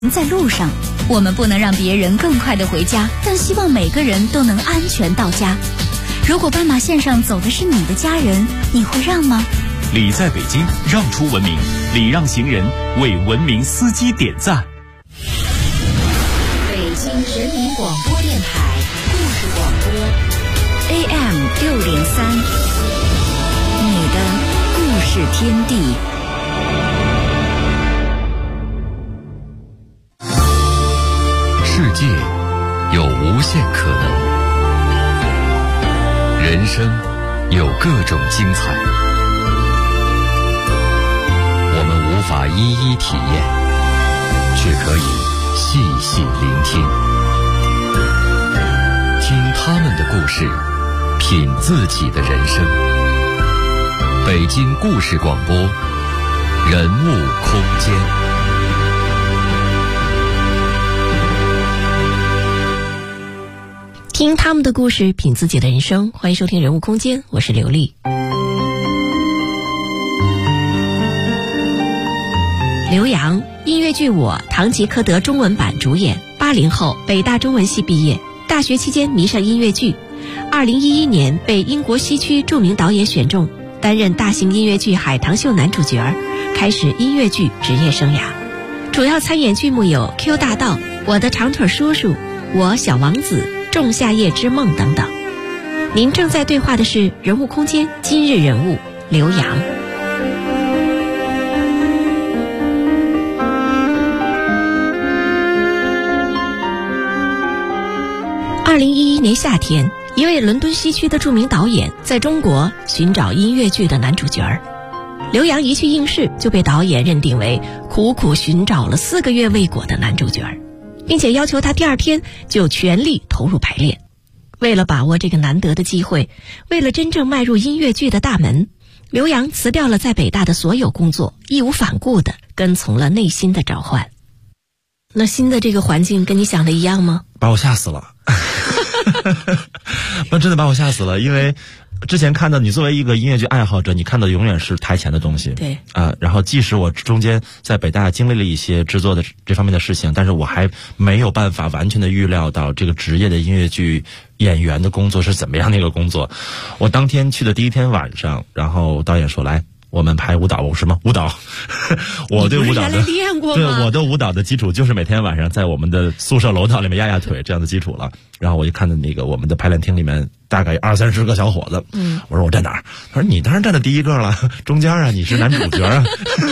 在路上，我们不能让别人更快地回家，但希望每个人都能安全到家。如果斑马线上走的是你的家人，你会让吗？ 礼在北京，让出文明，礼让行人，为文明司机点赞。 北京人民广播电台故事广播 AM603，你的故事天地。 世界有无限可能，人生有各种精彩，我们无法一一体验，却可以细细聆听，听他们的故事，品自己的人生。北京故事广播，人物空间。 听他们的故事，品自己的人生。欢迎收听人物空间，我是刘丽。刘洋，音乐剧《我》唐吉诃德中文版主演，80后，北大中文系毕业，大学期间迷上音乐剧，2011年被英国西区著名导演选中，担任大型音乐剧《海棠秀》男主角，开始音乐剧职业生涯。主要参演剧目有《Q 大道》、《我的长腿叔叔》、《我小王子》、仲夏夜之梦等等。您正在对话的是人物空间今日人物刘洋。2011年夏天，一位伦敦西区的著名导演在中国寻找音乐剧的男主角，刘洋一去应试就被导演认定为苦苦寻找了4个月未果的男主角，并且要求他第2天就全力投入排练。为了把握这个难得的机会，为了真正迈入音乐剧的大门，刘洋辞掉了在北大的所有工作，义无反顾地跟从了内心的召唤。那新的这个环境跟你想的一样吗？ 把我吓死了那真的把我吓死了，因为之前看到你作为一个音乐剧爱好者，你看到永远是台前的东西。 对然后即使我中间在北大经历了一些制作的这方面的事情，但是我还没有办法完全的预料到这个职业的音乐剧演员的工作是怎么样的一个工作。我当天去的第1天晚上，然后导演说来我们排舞蹈。我什么舞蹈我对舞蹈的练过吗？ 对，我的舞蹈的基础就是每天晚上在我们的宿舍楼道里面压压腿这样的基础了。然后我就看到那个我们的排练厅里面大概20-30个小伙子，我说我站哪儿？他说你当然站在第1个了，中间啊，你是男主角啊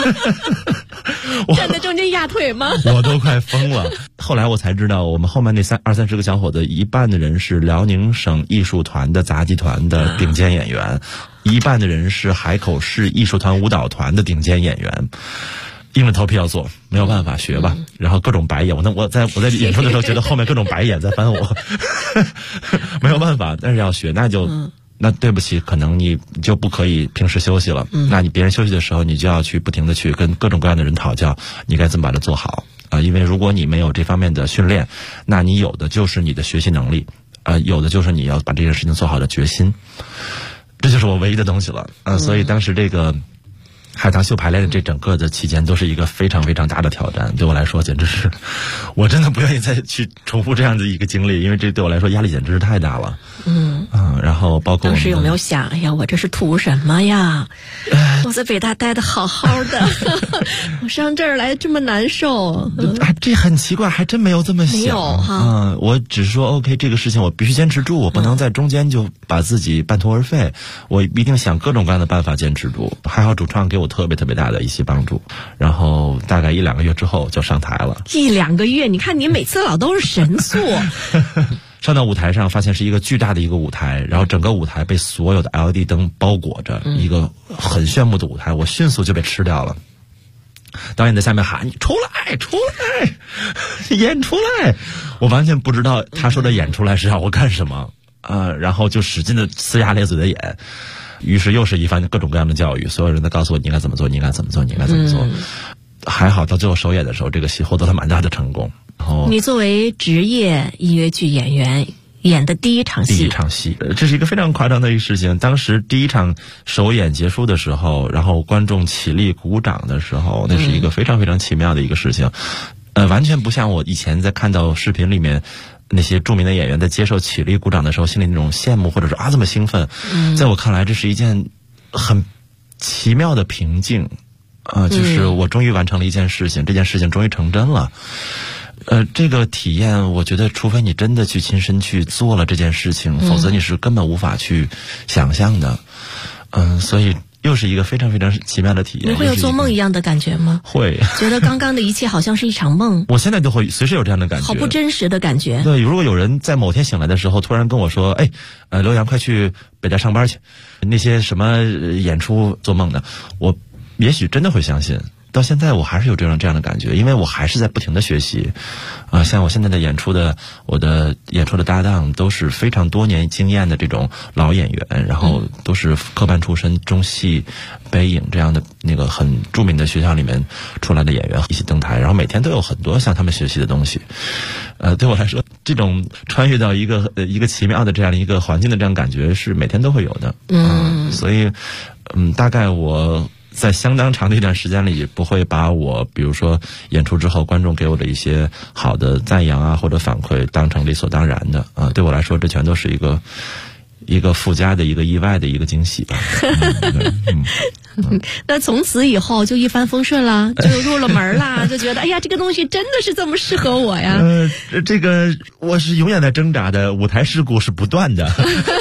站在中间压腿吗？ 我都快疯了。后来我才知道，我们后面那20-30个小伙子，一半的人是辽宁省艺术团的杂技团的顶尖演员，一半的人是海口市艺术团舞蹈团的顶尖演员。硬着头皮要做，没有办法，学吧。然后各种白眼，我在演出的时候觉得后面各种白眼在翻我没有办法，但是要学，那对不起，可能你就不可以平时休息了。那你别人休息的时候，你就要去不停的去跟各种各样的人讨教，你该怎么把它做好因为如果你没有这方面的训练，那你有的就是你的学习能力有的就是你要把这件事情做好的决心，这就是我唯一的东西了所以当时这个海棠秀排练的这整个的期间都是一个非常非常大的挑战，对我来说简直是，我真的不愿意再去重复这样的一个经历，因为这对我来说压力简直是太大了。然后包括当时有没有想，哎呀，我这是图什么呀？我在北大待得好好的我上这儿来这么难受这很奇怪，还真没有这么想。 没有哈我只是说 OK， 这个事情我必须坚持住，我不能在中间就把自己半途而废，我一定想各种各样的办法坚持住。还好主创给我特别特别大的一些帮助，然后大概1-2个月之后就上台了。 1-2个月，你看你每次老都是神速上到舞台上，发现是一个巨大的一个舞台，然后整个舞台被所有的 LED 灯包裹着，一个很炫目的舞台，我迅速就被吃掉了。导演在下面喊你出来出来演出来，我完全不知道他说的演出来是让我干什么然后就使劲的呲牙咧嘴的演，于是又是一番各种各样的教育，所有人都告诉我你应该怎么做，你应该怎么做，你应该怎么做还好到最后首演的时候，这个戏获得了蛮大的成功。 你作为职业音乐剧演员演的第一场戏， 这是一个非常夸张的一个事情。当时第1场首演结束的时候，然后观众起立鼓掌的时候，那是一个非常非常奇妙的一个事情。 完全不像我以前在看到视频里面那些著名的演员在接受起立鼓掌的时候心里那种羡慕或者说这么兴奋。在我看来这是一件很奇妙的平静就是我终于完成了一件事情，这件事情终于成真了。这个体验我觉得除非你真的去亲身去做了这件事情，否则你是根本无法去想象的。所以又是一个非常非常奇妙的体验。 你会有做梦一样的感觉吗？ 会， 觉得刚刚的一切好像是一场梦。 我现在都会随时有这样的感觉， 好不真实的感觉。 对，如果有人在某天醒来的时候突然跟我说刘洋快去北大上班去，那些什么演出做梦的，我也许真的会相信。到现在我还是有这样的感觉，因为我还是在不停的学习像我现在的我的演出的搭档都是非常多年经验的这种老演员，然后都是科班出身，中戏、北影这样的那个很著名的学校里面出来的演员一起登台，然后每天都有很多向他们学习的东西。对我来说，这种穿越到一个奇妙的这样的一个环境的这样感觉是每天都会有的。所以大概我在相当长的一段时间里不会把我比如说演出之后观众给我的一些好的赞扬或者反馈当成理所当然的对我来说这全都是一个附加的一个意外的一个惊喜吧。 那从此以后就一帆风顺了，就入了门了，就觉得哎呀这个东西真的是这么适合我呀。 这个我是永远在挣扎的，舞台事故是不断的。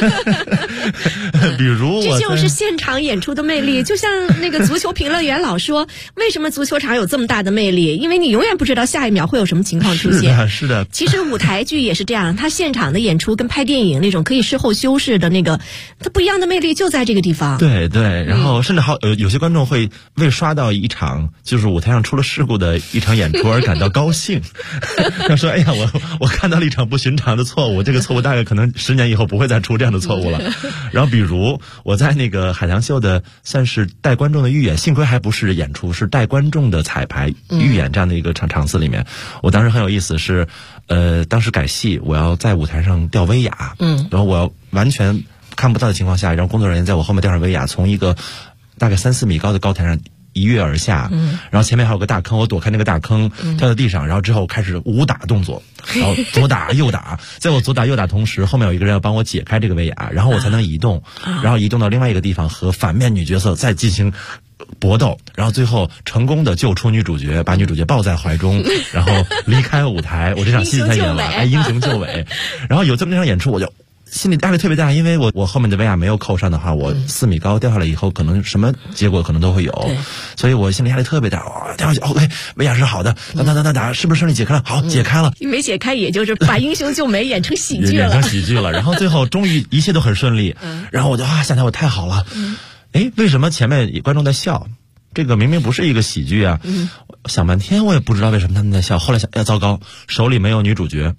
比如这就是现场演出的魅力，就像那个足球评论员老说，为什么足球场有这么大的魅力？因为你永远不知道下一秒会有什么情况出现。 是的。 其实舞台剧也是这样，它现场的演出跟拍电影那种可以事后修饰的那个，它不一样的魅力就在这个地方。 对对，然后甚至有些观众会为刷到一场就是舞台上出了事故的一场演出而感到高兴。他说：“哎呀，我看到了一场不寻常的错误，这个错误大概可能10年以后不会再出这样的错误了。”然后比如我在那个海棠秀的算是带观众的预演，幸亏还不是演出，是带观众的彩排预演这样的一个场次里面，我当时很有意思是，当时改戏，我要在舞台上吊威亚，然后我要完全看不到的情况下，让工作人员在我后面吊上威亚，从一个大概3-4米高的高台上一跃而下，然后前面还有个大坑，我躲开那个大坑，跳到地上，然后之后开始武打动作，然后左打右打，在我左打右打同时，后面有一个人要帮我解开这个威亚，然后我才能移动，然后移动到另外一个地方和反面女角色再进行搏斗，然后最后成功的救出女主角，把女主角抱在怀中，然后离开舞台。我这场戏才演完，英雄救美。然后有这么一场演出，我就心里压力特别大，因为我后面的威亚没有扣上的话，我4米高掉下来以后，可能什么结果可能都会有，所以我心里压力特别大。哇，掉下去 ，OK， 威亚是好的，打，是不是顺利解开了？好，解开了。 没解开，也就是把英雄救美演成喜剧了， 演成喜剧了。然后最后终于一切都很顺利，然后我就下台我太好了。为什么前面观众在笑？这个明明不是一个喜剧啊！想半天我也不知道为什么他们在笑。后来想，糟糕，手里没有女主角。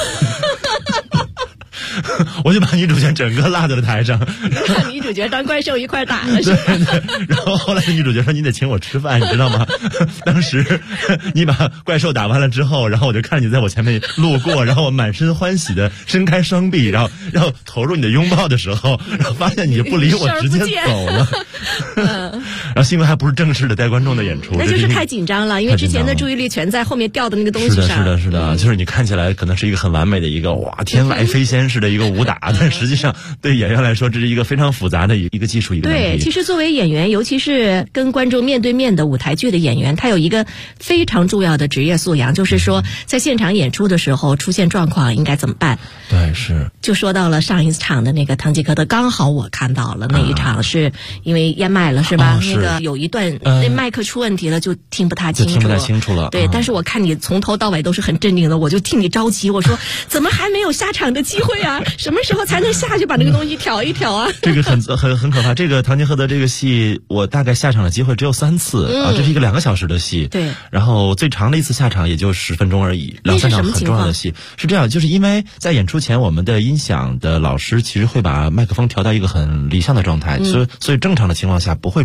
我就把女主角整个拉到了台上， 让女主角当怪兽一块打了是吧？ 对，然后后来女主角说：“你得请我吃饭，你知道吗？”当时你把怪兽打完了之后，然后我就看你在我前面路过，然后我满身欢喜的伸开双臂，然后投入你的拥抱的时候，然后发现你不理我，直接走了。然后幸亏还不是正式的带观众的演出， 那就是太紧张了，因为之前的注意力全在后面掉的那个东西上。 是的，就是你看起来可能是一个很完美的一个天外飞仙式的一个武打，但实际上对演员来说，这是一个非常复杂的一个技术一个能力。 对，其实作为演员，尤其是跟观众面对面的舞台剧的演员，他有一个非常重要的职业素养，就是说在现场演出的时候出现状况应该怎么办。 对，是。 就说到了上一场的那个堂吉诃德，刚好我看到了那一场是因为淹麦了是吧？那个有一段那麦克出问题了，就听不太清楚了。对，但是我看你从头到尾都是很镇定的，我就替你着急，我说怎么还没有下场的机会啊？什么时候才能下去把那个东西挑一挑啊？ 这个很可怕。这个堂吉诃德这个戏，我大概下场的机会只有3次啊，这是一个2个小时的戏。 对。 然后最长的一次下场也就10分钟而已，2-3场很重要的戏。是这样，就是因为在演出前，我们的音响的老师其实会把麦克风调到一个很理想的状态，所以正常的情况下不会出现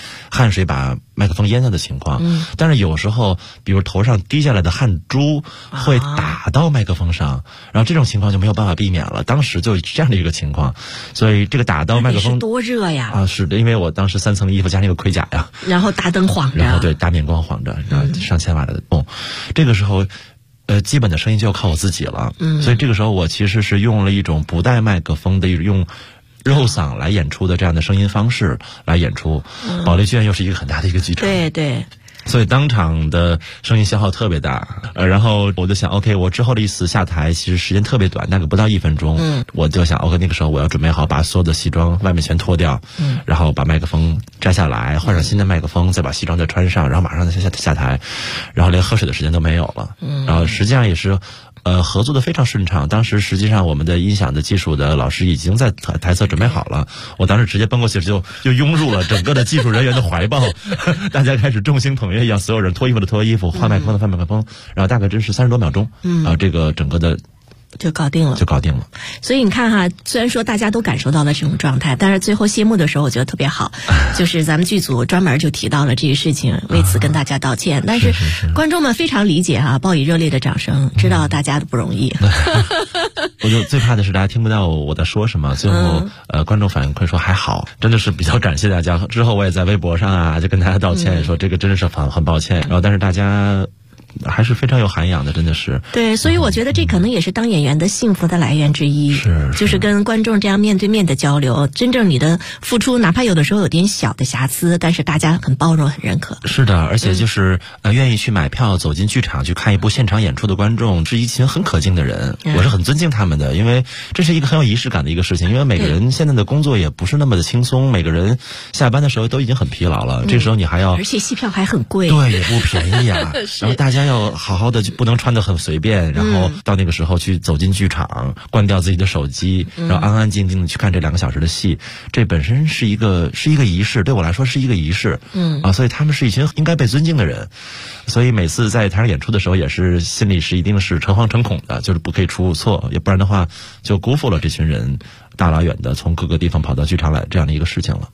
汗水把麦克风淹掉的情况。但是有时候比如头上滴下来的汗珠会打到麦克风上，然后这种情况就没有办法避免了。当时就这样的一个情况，所以这个打到麦克风多热呀！ 啊，是的，因为我当时3层衣服加那个盔甲呀， 然后大灯晃着， 然后对大面光晃着，然后上千瓦的泵，这个时候。基本的声音就要靠我自己了，所以这个时候我其实是用了一种不带麦克风的用肉嗓来演出的这样的声音方式来演出。保利剧院又是一个很大的一个剧场， 对对。 所以当场的声音消耗特别大，然后我就想 OK， 我之后的一次下台其实时间特别短，大概不到1分钟，我就想 OK， 那个时候我要准备好把所有的西装外面全脱掉，然后把麦克风摘下来，换上新的麦克风，再把西装再穿上，然后马上再下台，然后连喝水的时间都没有了，然后实际上也是合作的非常顺畅。当时实际上我们的音响的技术的老师已经在台侧准备好了，我当时直接奔过去就拥入了整个的技术人员的怀抱，大家开始众星捧月一样，所有人脱衣服的脱衣服，换麦克风的换麦克风，然后大概真是30多秒钟，这个整个的就搞定了。所以你看哈，虽然说大家都感受到了这种状态，但是最后谢幕的时候我觉得特别好，就是咱们剧组专门就提到了这个事情，为此跟大家道歉。但是观众们非常理解哈，报以热烈的掌声，知道大家的不容易。 我就最怕的是大家听不到我在说什么，最后观众反馈说还好，真的是比较感谢大家。之后我也在微博上啊就跟大家道歉，说这个真的是很抱歉，然后但是大家还是非常有涵养的，真的是。对， 所以我觉得这可能也是当演员的幸福的来源之一，就是跟观众这样面对面的交流，真正你的付出，哪怕有的时候有点小的瑕疵，但是大家很包容，很认可。 是的，而且就是愿意去买票走进剧场去看一部现场演出的观众，是一群很可敬的人，我是很尊敬他们的，因为这是一个很有仪式感的一个事情。因为每个人现在的工作也不是那么的轻松，每个人下班的时候都已经很疲劳了，这时候你还要， 而且戏票还很贵， 对，也不便宜啊。然后大家要好好的，就不能穿得很随便，然后到那个时候去走进剧场，关掉自己的手机，然后安安静静的去看这2个小时的戏，这本身是一个仪式，对我来说是一个仪式，所以他们是一群应该被尊敬的人，所以每次在台上演出的时候，也是心里是一定是诚惶诚恐的，就是不可以出错，也不然的话就辜负了这群人大老远的从各个地方跑到剧场来这样的一个事情了。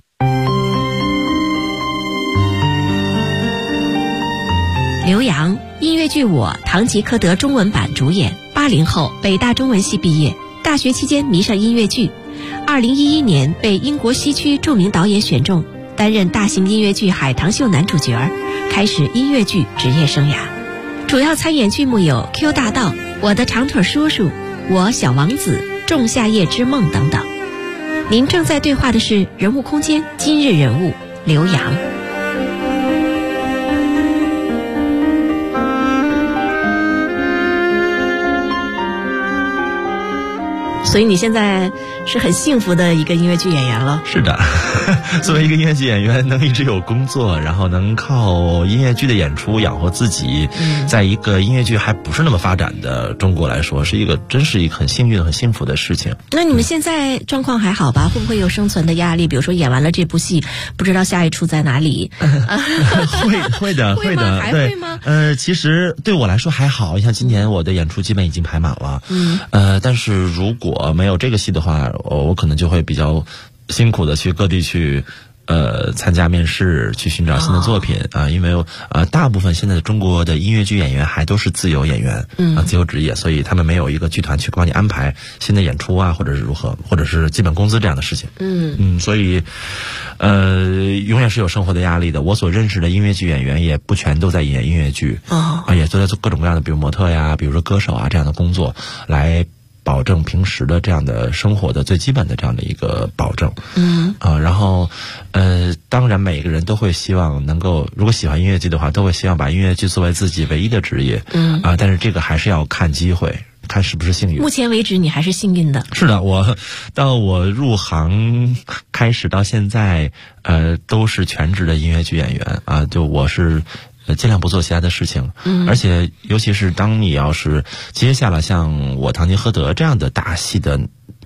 刘洋，音乐剧《我》唐吉诃德中文版主演，80后，北大中文系毕业，大学期间迷上音乐剧，2011年被英国西区著名导演选中，担任大型音乐剧《海棠秀》男主角，开始音乐剧职业生涯。主要参演剧目有《Q 大道》、《我的长腿叔叔》、《我小王子》、《仲夏夜之梦》等等。您正在对话的是人物空间今日人物刘洋。所以你现在是很幸福的一个音乐剧演员了。 是的，作为一个音乐剧演员，能一直有工作，然后能靠音乐剧的演出养活自己，在一个音乐剧还不是那么发展的中国来说，真是一个很幸运、很幸福的事情。 那你们现在状况还好吧？会不会有生存的压力？比如说演完了这部戏，不知道下一出在哪里？ 会的， 还会吗？ 其实对我来说还好，像今年我的演出基本已经排满了。但是如果没有这个戏的话，我可能就会比较辛苦的去各地去参加面试，去寻找新的作品啊，因为大部分现在的中国的音乐剧演员还都是自由演员，自由职业，所以他们没有一个剧团去帮你安排新的演出啊，或者是如何，或者是基本工资这样的事情。所以永远是有生活的压力的。我所认识的音乐剧演员也不全都在演音乐剧，也都在做各种各样的，比如模特呀，比如说歌手啊这样的工作，来保证平时的这样的生活的最基本的这样的一个保证。然后当然每个人都会希望能够，如果喜欢音乐剧的话，都会希望把音乐剧作为自己唯一的职业。但是这个还是要看机会，看是不是幸运。 目前为止你还是幸运的。 是的，到我入行开始到现在都是全职的音乐剧演员啊，就我是尽量不做其他的事情，而且尤其是当你要是接下了像我唐吉诃德这样的大戏的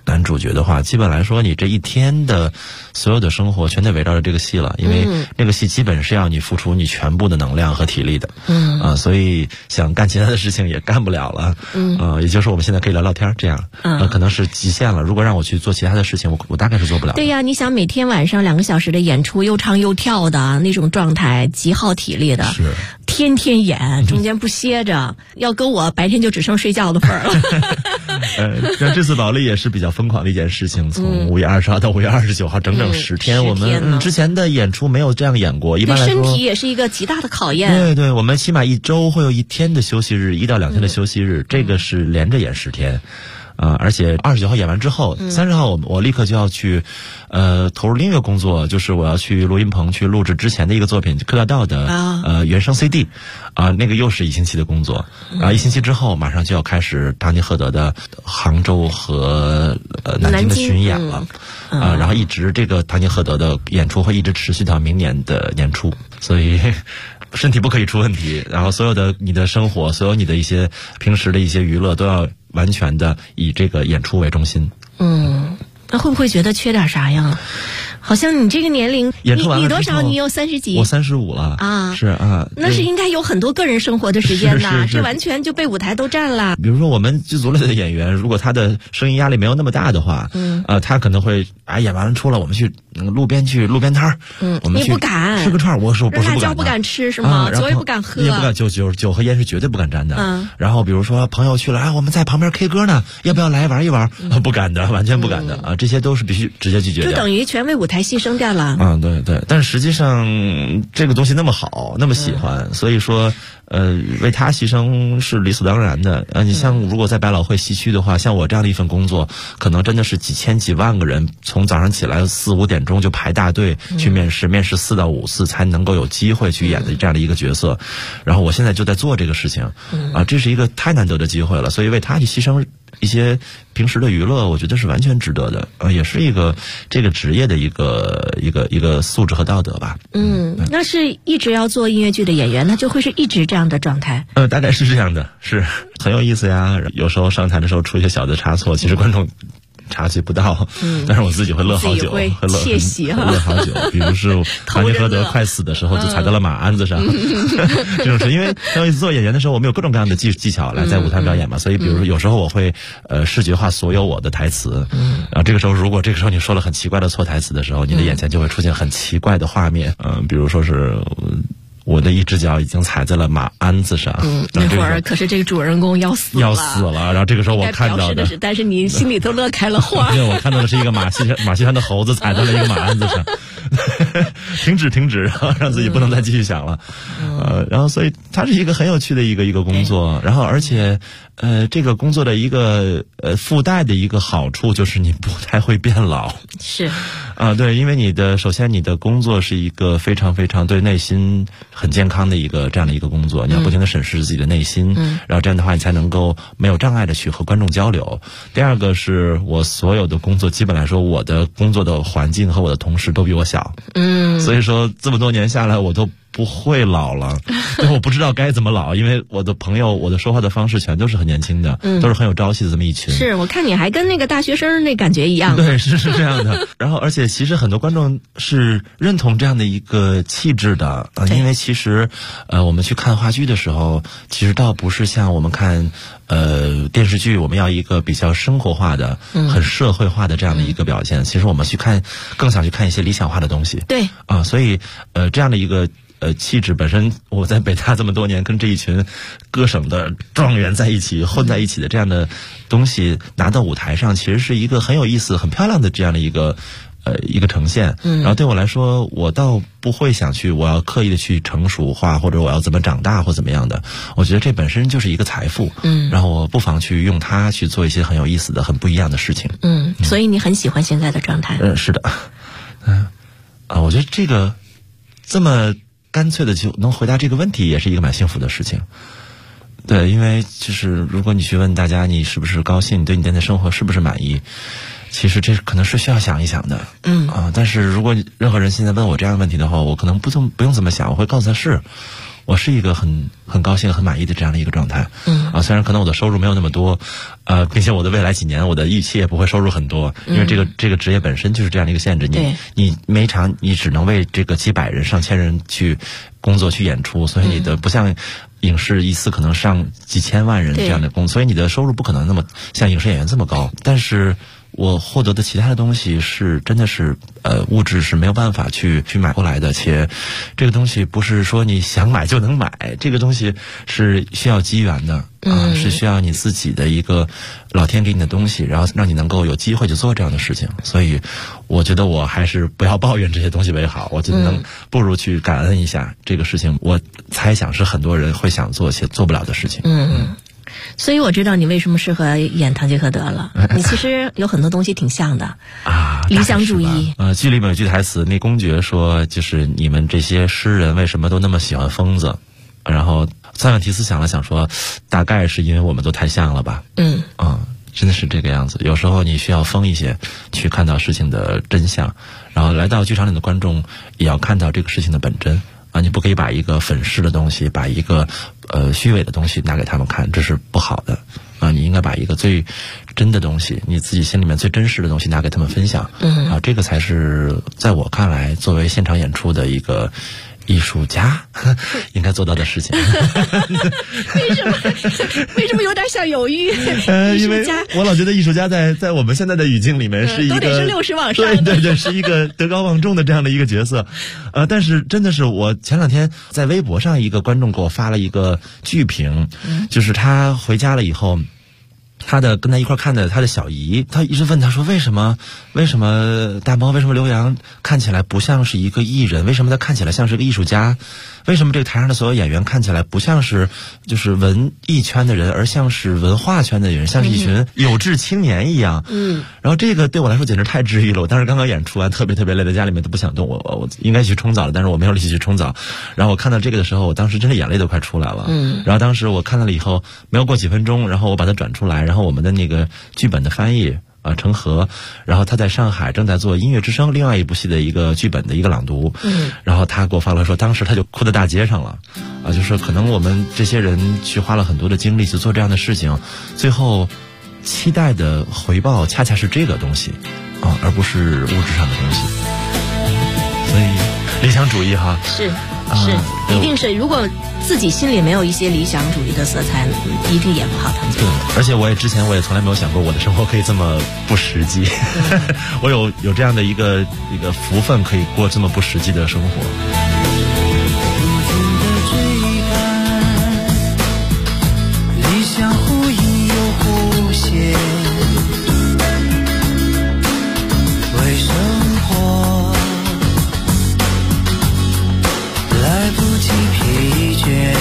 男主角的话，基本来说你这一天的所有的生活全得围绕着这个戏了，因为那个戏基本是要你付出你全部的能量和体力的，所以想干其他的事情也干不了了，也就是我们现在可以聊聊天这样，可能是极限了。如果让我去做其他的事情，我大概是做不了。 对呀，你想每天晚上2个小时的演出，又唱又跳的那种状态，极耗体力的， 是天天演，中间不歇着，要跟我白天就只剩睡觉的份儿了。 像这次保利也是比较疯狂的一件事情，从5月20号到5月29号，整整10天，我们之前的演出没有这样演过。一般来说， 对身体也是一个极大的考验。 对对，我们起码1周会有1天的休息日，1到2天的休息日，这个是连着演10天。而且29号演完之后，30号我立刻就要去，投入另一个工作，就是我要去录音棚去录制之前的一个作品《柯大道》的原声 CD，那个又是1星期的工作，然后1星期之后马上就要开始唐尼赫德的杭州和南京的巡演了，然后一直这个唐尼赫德的演出会一直持续到明年的年初，所以身体不可以出问题，然后所有的你的生活，所有你的一些平时的一些娱乐都要完全的以这个演出为中心。 那会不会觉得缺点啥呀？好像你这个年龄， 演出完了你多少？你有30几？ 我35了啊！是啊， 那是应该有很多个人生活的时间呐，这完全就被舞台都占了。 比如说我们剧组里的演员，如果他的声音压力没有那么大的话，他可能会演完了出了，我们去路边摊儿，我们去你不敢吃个串，我是不敢， 辣椒不敢吃是吗？酒也不敢喝， 也不敢酒和烟是绝对不敢沾的。然后比如说朋友去了，我们在旁边 K 歌呢，要不要来玩一玩？不敢的，完全不敢的啊！这些都是必须直接拒绝掉， 就等于全为舞台牺牲掉了。 对对，但是实际上这个东西那么好，那么喜欢，所以说为他牺牲是理所当然的。你像如果在百老汇西区的话，像我这样的一份工作，可能真的是几千几万个人从早上起来4、5点钟就排大队去面试4到5次才能够有机会去演的这样的一个角色。然后我现在就在做这个事情，这是一个太难得的机会了，所以为他去牺牲一些平时的娱乐，我觉得是完全值得的，也是一个这个职业的一个素质和道德吧。 那是一直要做音乐剧的演员，那就会是一直这样的状态。 大概是这样的，是很有意思呀。有时候上台的时候出一些小的差错，其实观众察觉不到，但是我自己会乐好久，会窃喜乐好久。比如是唐尼赫德快死的时候，就踩到了马鞍子上，这种事。因为做演员的时候，我们有各种各样的技巧来在舞台表演嘛，所以比如说有时候我会视觉化所有我的台词，然后这个时候你说了很奇怪的错台词的时候，你的眼前就会出现很奇怪的画面，比如说是我的一只脚已经踩在了马鞍子上， 那会儿可是这个主人公要死了， 然后这个时候我看到的是，但是你心里头乐开了花。 因为我看到的是一个马戏团的猴子踩在了一个马鞍子上，停止，然后让自己不能再继续想了，然后所以它是一个很有趣的一个工作，然后而且这个工作的一个附带的一个好处就是你不太会变老， 是对，因为首先你的工作是一个非常非常对内心很健康的这样的一个工作，你要不停地审视自己的内心，然后这样的话你才能够没有障碍的去和观众交流。第二个是我所有的工作基本来说，我的工作的环境和我的同事都比我小，所以说这么多年下来我都不会老了，我不知道该怎么老，因为我的朋友，我的说话的方式全都是很年轻的，都是很有朝气的这么一群。 是我看你还跟那个大学生那感觉一样。 对，是这样的。然后，而且其实很多观众是认同这样的一个气质的，因为其实我们去看话剧的时候，其实倒不是像我们看电视剧，我们要一个比较生活化的、很社会化的这样的一个表现。其实我们更想去看一些理想化的东西。 对所以这样的一个气质本身，我在北大这么多年跟这一群各省的状元在一起混在一起的这样的东西拿到舞台上，其实是一个很有意思、很漂亮的这样的一个呈现。然后对我来说，我倒不会想我要刻意的去成熟化，或者我要怎么长大或怎么样的。我觉得这本身就是一个财富。然后我不妨去用它去做一些很有意思的、很不一样的事情。 所以你很喜欢现在的状态。 是的。我觉得这个这么干脆的就能回答这个问题，也是一个蛮幸福的事情。对，因为就是如果你去问大家你是不是高兴，你对你现在生活是不是满意，其实这可能是需要想一想的。但是如果任何人现在问我这样的问题的话，我可能不用这么想，我会告诉他我是一个很高兴、很满意的这样的一个状态。 虽然可能我的收入没有那么多，并且我的未来几年我的预期也不会收入很多，因为这个职业本身就是这样的一个限制，你每场你只能为这个几百人、上千人去工作去演出，所以你的不像影视一次可能上几千万人这样的工作，所以你的收入不可能那么像影视演员这么高。但是我获得的其他的东西是真的是物质是没有办法去买过来的，且这个东西不是说你想买就能买，这个东西是需要机缘的是需要你自己的一个老天给你的东西，然后让你能够有机会去做这样的事情。所以我觉得我还是不要抱怨这些东西为好，我觉得不如去感恩一下这个事情。我猜想是很多人会想做且做不了的事情。 所以我知道你为什么适合演堂吉诃德了。你其实有很多东西挺像的理想主义。 剧里面有句台词，那公爵说，就是你们这些诗人为什么都那么喜欢疯子？然后塞万提斯想了想说，大概是因为我们都太像了吧。真的是这个样子。有时候你需要疯一些，去看到事情的真相，然后来到剧场里的观众也要看到这个事情的本真。你不可以把一个粉饰的东西，把一个虚伪的东西拿给他们看，这是不好的你应该把一个最真的东西，你自己心里面最真实的东西拿给他们分享。这个才是在我看来作为现场演出的一个艺术家应该做到的事情。 为什么有点小犹豫？ 因为我老觉得艺术家在我们现在的语境里面是一个都得是60往上的， 对，是一个德高望重的这样的一个角色。但是真的是我前两天在微博上一个观众给我发了一个剧评，就是他回家了以后，跟他一块看的他的小姨，他一直问他说，为什么大猫，为什么刘洋看起来不像是一个艺人，为什么他看起来像是个艺术家，为什么这个台上的所有演员看起来不像是就是文艺圈的人，而像是文化圈的人，像是一群有志青年一样。然后这个对我来说简直太治愈了。我当时刚刚演出完，特别累，在家里面都不想动，我应该去冲澡了，但是我没有力气去冲澡。然后我看到这个的时候，我当时真的眼泪都快出来了。然后当时我看到了以后，没有过几分钟，然后我把它转出来，然后我们的那个剧本的翻译程和，然后他在上海正在做音乐之声另外一部戏的一个剧本的一个朗读。然后他给我发了说，当时他就哭在大街上了就是可能我们这些人去花了很多的精力去做这样的事情，最后期待的回报恰恰是这个东西而不是物质上的东西。所以理想主义是一定是，如果自己心里没有一些理想主义的色彩，一定演不好堂吉诃德。 而且之前我也从来没有想过我的生活可以这么不实际。我有这样的一个福分，可以过这么不实际的生活。理想忽隐又忽现，为生活来不及疲倦。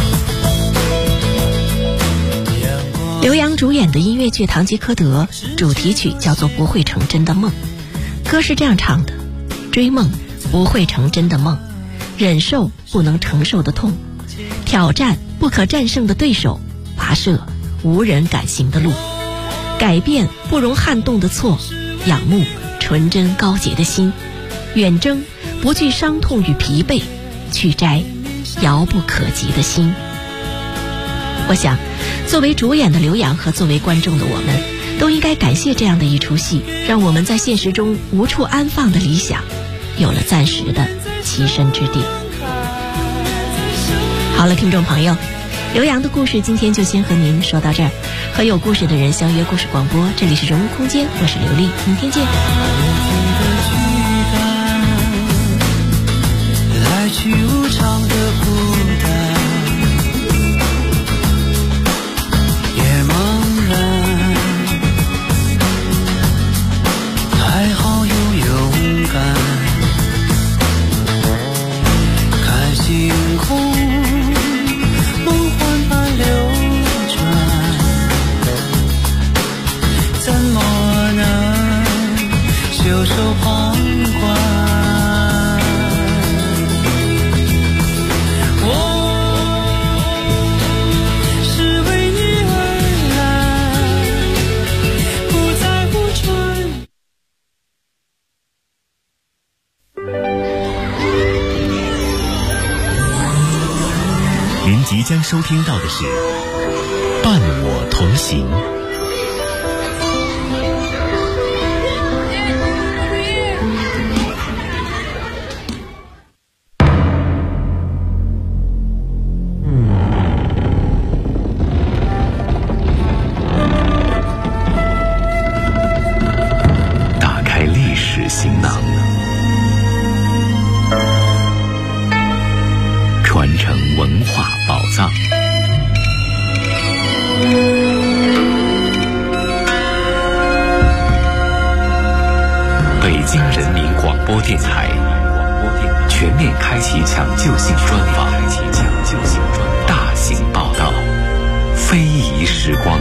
刘洋主演的音乐剧《堂吉诃德》主题曲叫做《不会成真的梦》，歌是这样唱的：追梦，不会成真的梦，忍受不能承受的痛，挑战不可战胜的对手，跋涉无人敢行的路，改变不容撼动的错，仰慕纯真高洁的心，远征不惧伤痛与疲惫，去摘遥不可及的心。我想作为主演的刘洋和作为观众的我们，都应该感谢这样的一出戏，让我们在现实中无处安放的理想有了暂时的栖身之地。好了，听众朋友，刘洋的故事今天就先和您说到这儿。和有故事的人相约故事广播，这里是人物空间，我是刘丽，明天见。来去无常的孤单，也茫然，还好有勇敢，看星空梦幻般流转，怎么能袖手旁观？ 您即将收听到的是《半同行。打开历史行囊，传承文化宝藏。北京人民广播电台全面开启抢救性专访，大型报道，非遗时光。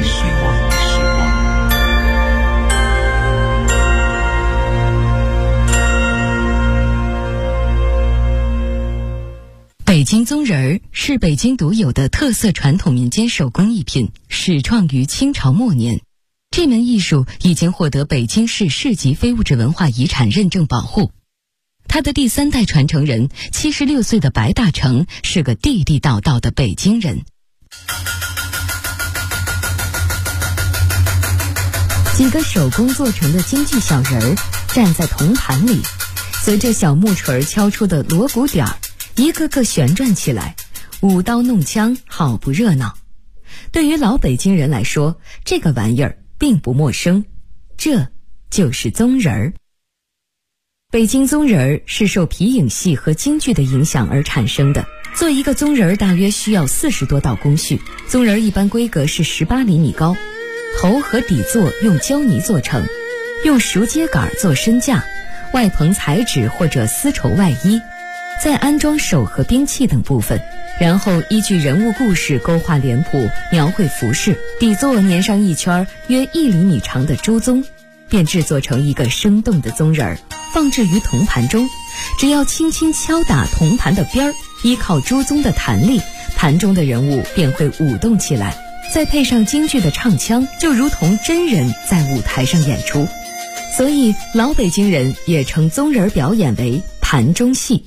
北京宗人儿是北京独有的特色传统民间手工艺品，始创于清朝末年。这门艺术已经获得北京市市级非物质文化遗产认证保护。他的第3代传承人76岁的白大成是个地地道道的北京人。几个手工做成的京剧小人儿站在铜盘里，随着小木锤敲出的锣鼓点儿，一个个旋转起来，舞刀弄枪，好不热闹。对于老北京人来说，这个玩意儿并不陌生，这就是宗人儿。北京宗人儿是受皮影戏和京剧的影响而产生的。做一个宗人儿大约需要40多道工序，宗人儿一般规格是18厘米高，头和底座用胶泥做成，用熟秸秆做身架，外棚彩纸或者丝绸外衣，再安装手和兵器等部分，然后依据人物故事勾画脸谱，描绘服饰，底座粘上一圈约1厘米长的猪鬃，便制作成一个生动的宗人儿，放置于铜盘中。只要轻轻敲打铜盘的边儿，依靠猪鬃的弹力，盘中的人物便会舞动起来，再配上京剧的唱腔，就如同真人在舞台上演出。所以老北京人也称宗人表演为盘中戏。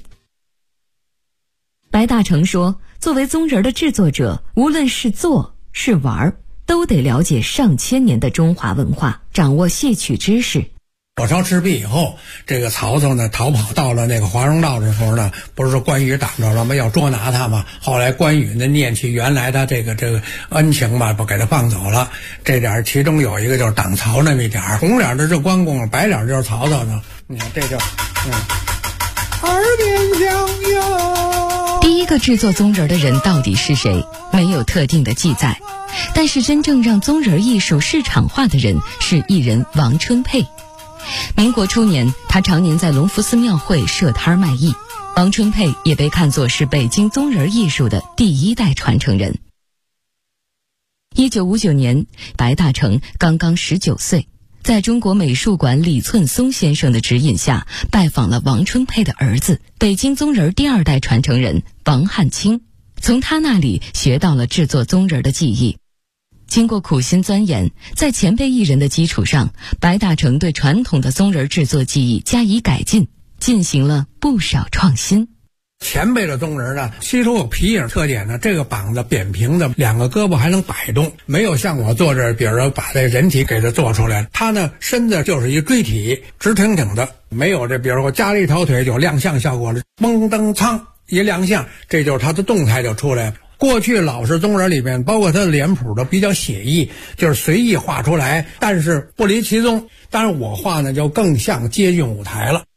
白大成说，作为宗人的制作者，无论是做是玩，都得了解上千年的中华文化，掌握戏曲知识。 火烧赤壁以后，这个曹操呢逃跑到了那个华容道的时候呢，不是说关羽挡着了吗？要捉拿他嘛。后来关羽呢念起原来的这个恩情嘛，不给他放走了。这点其中有一个就是挡曹那么一点，红脸的是关公，白脸就是曹操呢。你看这就耳边响哟。 第一个制作宗人的人到底是谁？没有特定的记载，但是真正让宗人艺术市场化的人是艺人王春佩。民国初年，他常年在隆福寺庙会设摊卖艺。王春佩也被看作是北京宗人艺术的第1代传承人。1959年，白大成刚刚19岁，在中国美术馆李寸松先生的指引下，拜访了王春佩的儿子，北京宗人第2代传承人王汉卿，从他那里学到了制作宗人的技艺。经过苦心钻研，在前辈艺人的基础上，白大成对传统的宗人制作技艺加以改进，进行了不少创新。 前辈的宗人呢，吸收有皮影特点呢，这个膀子扁平的，2个胳膊还能摆动，没有像我坐这儿，比如说把这人体给它做出来，他呢身子就是一锥体，直挺挺的，没有这比如说加了一条腿有亮相效果了，嘣噔噌一亮相，这就是他的动态就出来了。过去老式宗人里面，包括他的脸谱都比较写意，就是随意画出来，但是不离其宗。当然我画呢就更像接近舞台了。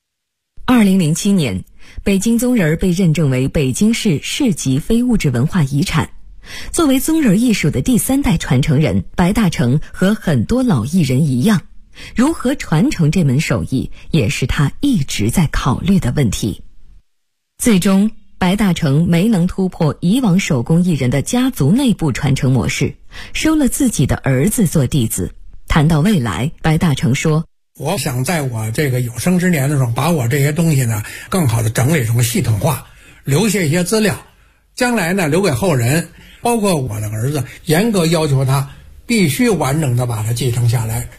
2007年，北京宗人被认证为北京市市级非物质文化遗产。作为宗人艺术的第3代传承人，白大成和很多老艺人一样，如何传承这门手艺，也是他一直在考虑的问题。最终白大成没能突破以往手工艺人的家族内部传承模式，收了自己的儿子做弟子。谈到未来，白大成说， 我想在我这个有生之年的时候，把我这些东西呢更好的整理成系统化，留下一些资料，将来呢留给后人，包括我的儿子，严格要求他必须完整的把它继承下来。